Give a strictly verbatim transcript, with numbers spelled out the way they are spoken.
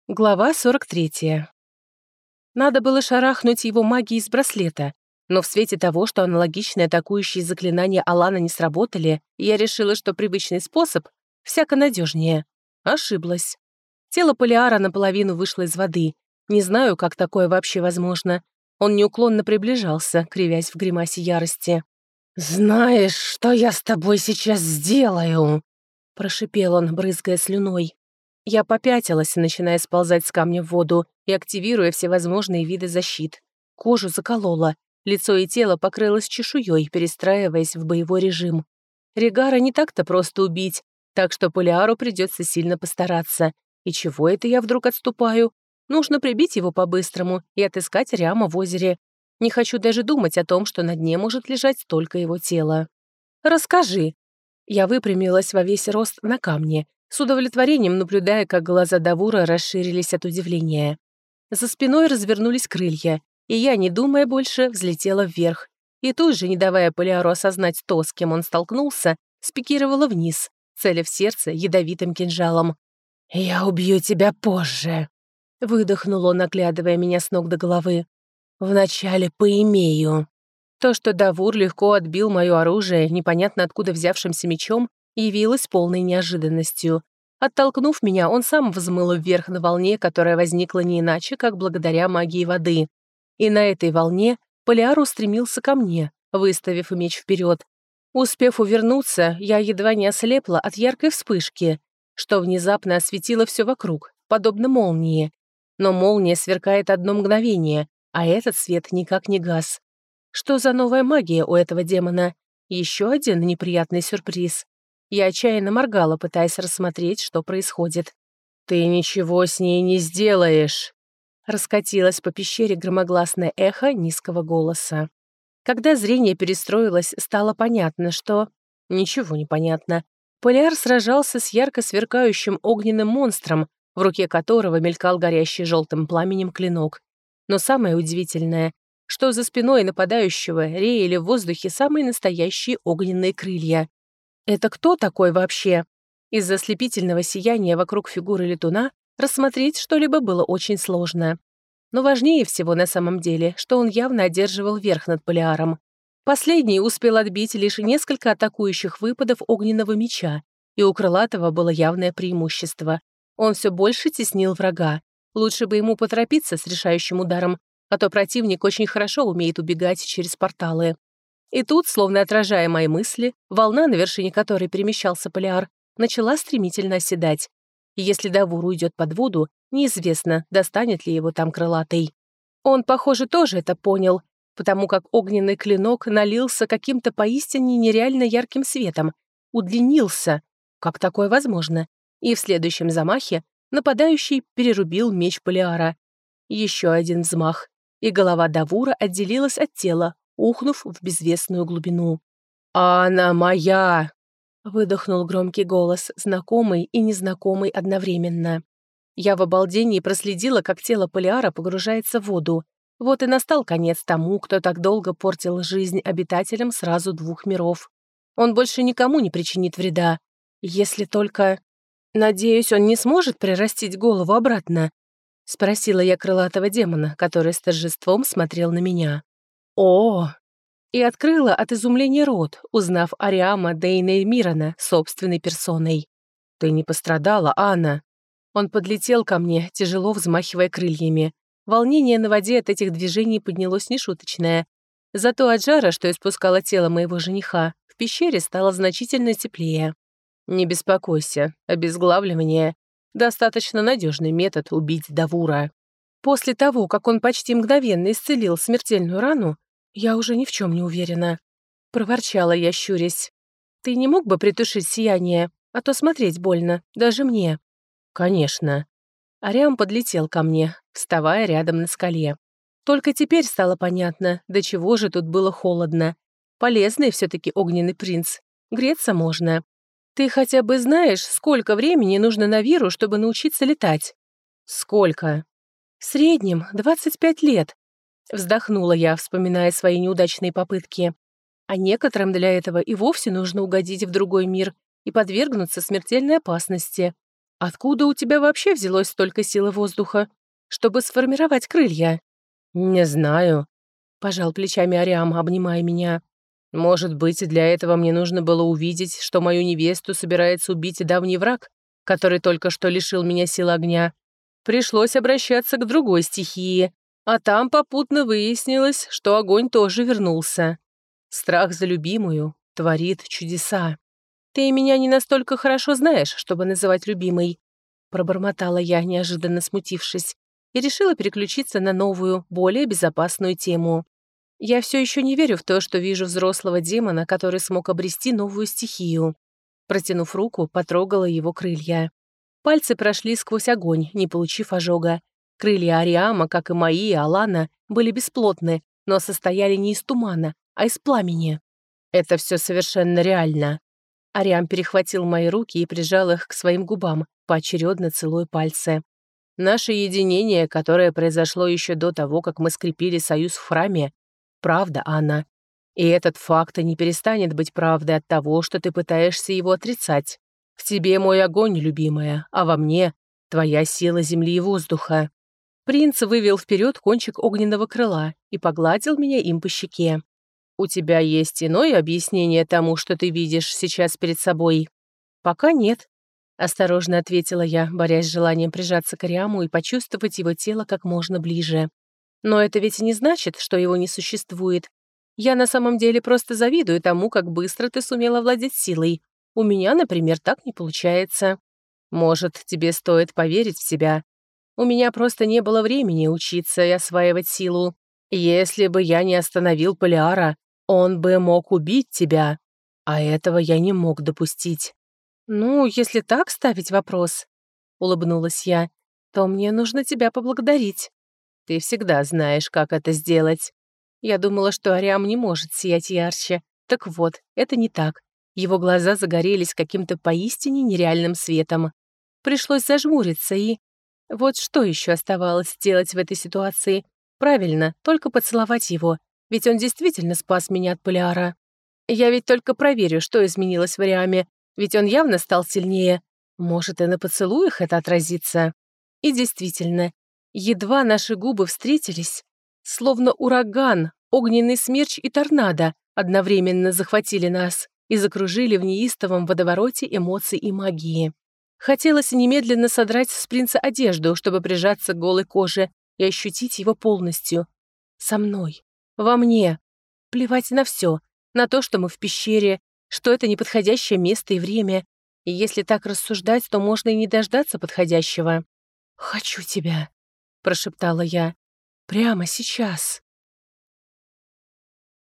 Глава сорок третья. Надо было шарахнуть его магией из браслета, но в свете того, что аналогичные атакующие заклинания Алана не сработали, я решила, что привычный способ всяко надежнее. Ошиблась. Тело Полиара наполовину вышло из воды. Не знаю, как такое вообще возможно. Он неуклонно приближался, кривясь в гримасе ярости. «Знаешь, что я с тобой сейчас сделаю?» — прошипел он, брызгая слюной. Я попятилась, начиная сползать с камня в воду и активируя всевозможные виды защит. Кожу заколола, лицо и тело покрылось чешуей, перестраиваясь в боевой режим. Регара не так-то просто убить, так что Полиару придется сильно постараться. И чего это я вдруг отступаю? Нужно прибить его по-быстрому и отыскать Риама в озере. Не хочу даже думать о том, что на дне может лежать только его тело. «Расскажи». Я выпрямилась во весь рост на камне, с удовлетворением наблюдая, как глаза Давура расширились от удивления. За спиной развернулись крылья, и я, не думая больше, взлетела вверх. И тут же, не давая Полиару осознать то, с кем он столкнулся, спикировала вниз, целя в сердце ядовитым кинжалом. «Я убью тебя позже», — выдохнул он, оглядывая меня с ног до головы. «Вначале поимею». То, что Давур легко отбил мое оружие, непонятно откуда взявшимся мечом, явилось полной неожиданностью. Оттолкнув меня, он сам взмыл вверх на волне, которая возникла не иначе, как благодаря магии воды. И на этой волне Полиар устремился ко мне, выставив меч вперед. Успев увернуться, я едва не ослепла от яркой вспышки, что внезапно осветило все вокруг, подобно молнии. Но молния сверкает одно мгновение, а этот свет никак не гас. Что за новая магия у этого демона? Еще один неприятный сюрприз. Я отчаянно моргала, пытаясь рассмотреть, что происходит. «Ты ничего с ней не сделаешь!» Раскатилось по пещере громогласное эхо низкого голоса. Когда зрение перестроилось, стало понятно, что... Ничего не понятно. Полиар сражался с ярко сверкающим огненным монстром, в руке которого мелькал горящий желтым пламенем клинок. Но самое удивительное, что за спиной нападающего реяли в воздухе самые настоящие огненные крылья. Это кто такой вообще? Из-за слепительного сияния вокруг фигуры летуна рассмотреть что-либо было очень сложно. Но важнее всего на самом деле, что он явно одерживал верх над Полиаром. Последний успел отбить лишь несколько атакующих выпадов огненного меча, и у Крылатого было явное преимущество. Он все больше теснил врага. Лучше бы ему поторопиться с решающим ударом, а то противник очень хорошо умеет убегать через порталы. И тут, словно отражая мои мысли, волна, на вершине которой перемещался Полиар, начала стремительно оседать. И если Давур уйдет под воду, неизвестно, достанет ли его там Крылатый. Он, похоже, тоже это понял, потому как огненный клинок налился каким-то поистине нереально ярким светом, удлинился, как такое возможно, и в следующем замахе нападающий перерубил меч Полиара. Еще один взмах, и голова Давура отделилась от тела, ухнув в безвестную глубину. «Она моя!» — выдохнул громкий голос, знакомый и незнакомый одновременно. Я в обалдении проследила, как тело Полиара погружается в воду. Вот и настал конец тому, кто так долго портил жизнь обитателям сразу двух миров. Он больше никому не причинит вреда. Если только... Надеюсь, он не сможет прирастить голову обратно? Спросила я крылатого демона, который с торжеством смотрел на меня. О! И открыла от изумления рот, узнав Ариама Дейна Мирана собственной персоной. «Ты не пострадала, Анна?» Он подлетел ко мне, тяжело взмахивая крыльями. Волнение на воде от этих движений поднялось нешуточное. Зато от жара, что испускало тело моего жениха, в пещере стало значительно теплее. «Не беспокойся, обезглавливание — достаточно надежный метод убить Давура». После того, как он почти мгновенно исцелил смертельную рану, я уже ни в чем не уверена. Проворчала я, щурясь. «Ты не мог бы притушить сияние, а то смотреть больно, даже мне». «Конечно». Ариам подлетел ко мне, вставая рядом на скале. Только теперь стало понятно, до чего же тут было холодно. Полезный все-таки огненный принц. Греться можно. «Ты хотя бы знаешь, сколько времени нужно Навиру, чтобы научиться летать?» «Сколько?» «В среднем двадцать пять лет», — вздохнула я, вспоминая свои неудачные попытки. «А некоторым для этого и вовсе нужно угодить в другой мир и подвергнуться смертельной опасности. Откуда у тебя вообще взялось столько силы воздуха, чтобы сформировать крылья?» «Не знаю», — пожал плечами Ариам, обнимая меня. «Может быть, для этого мне нужно было увидеть, что мою невесту собирается убить давний враг, который только что лишил меня сил огня. Пришлось обращаться к другой стихии, а там попутно выяснилось, что огонь тоже вернулся. Страх за любимую творит чудеса. Ты меня не настолько хорошо знаешь, чтобы называть любимой», пробормотала я, неожиданно смутившись, и решила переключиться на новую, более безопасную тему. Я все еще не верю в то, что вижу взрослого демона, который смог обрести новую стихию. Протянув руку, потрогала его крылья. Пальцы прошли сквозь огонь, не получив ожога. Крылья Ариама, как и мои и Алана, были бесплотны, но состояли не из тумана, а из пламени. «Это все совершенно реально». Ариам перехватил мои руки и прижал их к своим губам, поочередно целуя пальцы. «Наше единение, которое произошло еще до того, как мы скрепили союз в храме, правда, Анна. И этот факт не перестанет быть правдой от того, что ты пытаешься его отрицать. В тебе мой огонь, любимая, а во мне твоя сила земли и воздуха». Принц вывел вперед кончик огненного крыла и погладил меня им по щеке. «У тебя есть иное объяснение тому, что ты видишь сейчас перед собой?» «Пока нет», — осторожно ответила я, борясь с желанием прижаться к Ариаму и почувствовать его тело как можно ближе. «Но это ведь не значит, что его не существует. Я на самом деле просто завидую тому, как быстро ты сумела владеть силой. У меня, например, так не получается. Может, тебе стоит поверить в себя. У меня просто не было времени учиться и осваивать силу. Если бы я не остановил Полиара, он бы мог убить тебя. А этого я не мог допустить». «Ну, если так ставить вопрос», — улыбнулась я, «то мне нужно тебя поблагодарить. Ты всегда знаешь, как это сделать». Я думала, что Ариам не может сиять ярче. Так вот, это не так. Его глаза загорелись каким-то поистине нереальным светом. Пришлось зажмуриться и... Вот что еще оставалось делать в этой ситуации? Правильно, только поцеловать его, ведь он действительно спас меня от Полиара. Я ведь только проверю, что изменилось в Ариаме, ведь он явно стал сильнее. Может, и на поцелуях это отразится. И действительно, едва наши губы встретились, словно ураган, огненный смерч и торнадо одновременно захватили нас и закружили в неистовом водовороте эмоций и магии. Хотелось немедленно содрать с принца одежду, чтобы прижаться к голой коже и ощутить его полностью. Со мной. Во мне. Плевать на все. На то, что мы в пещере, что это неподходящее место и время. И если так рассуждать, то можно и не дождаться подходящего. «Хочу тебя», — прошептала я. «Прямо сейчас».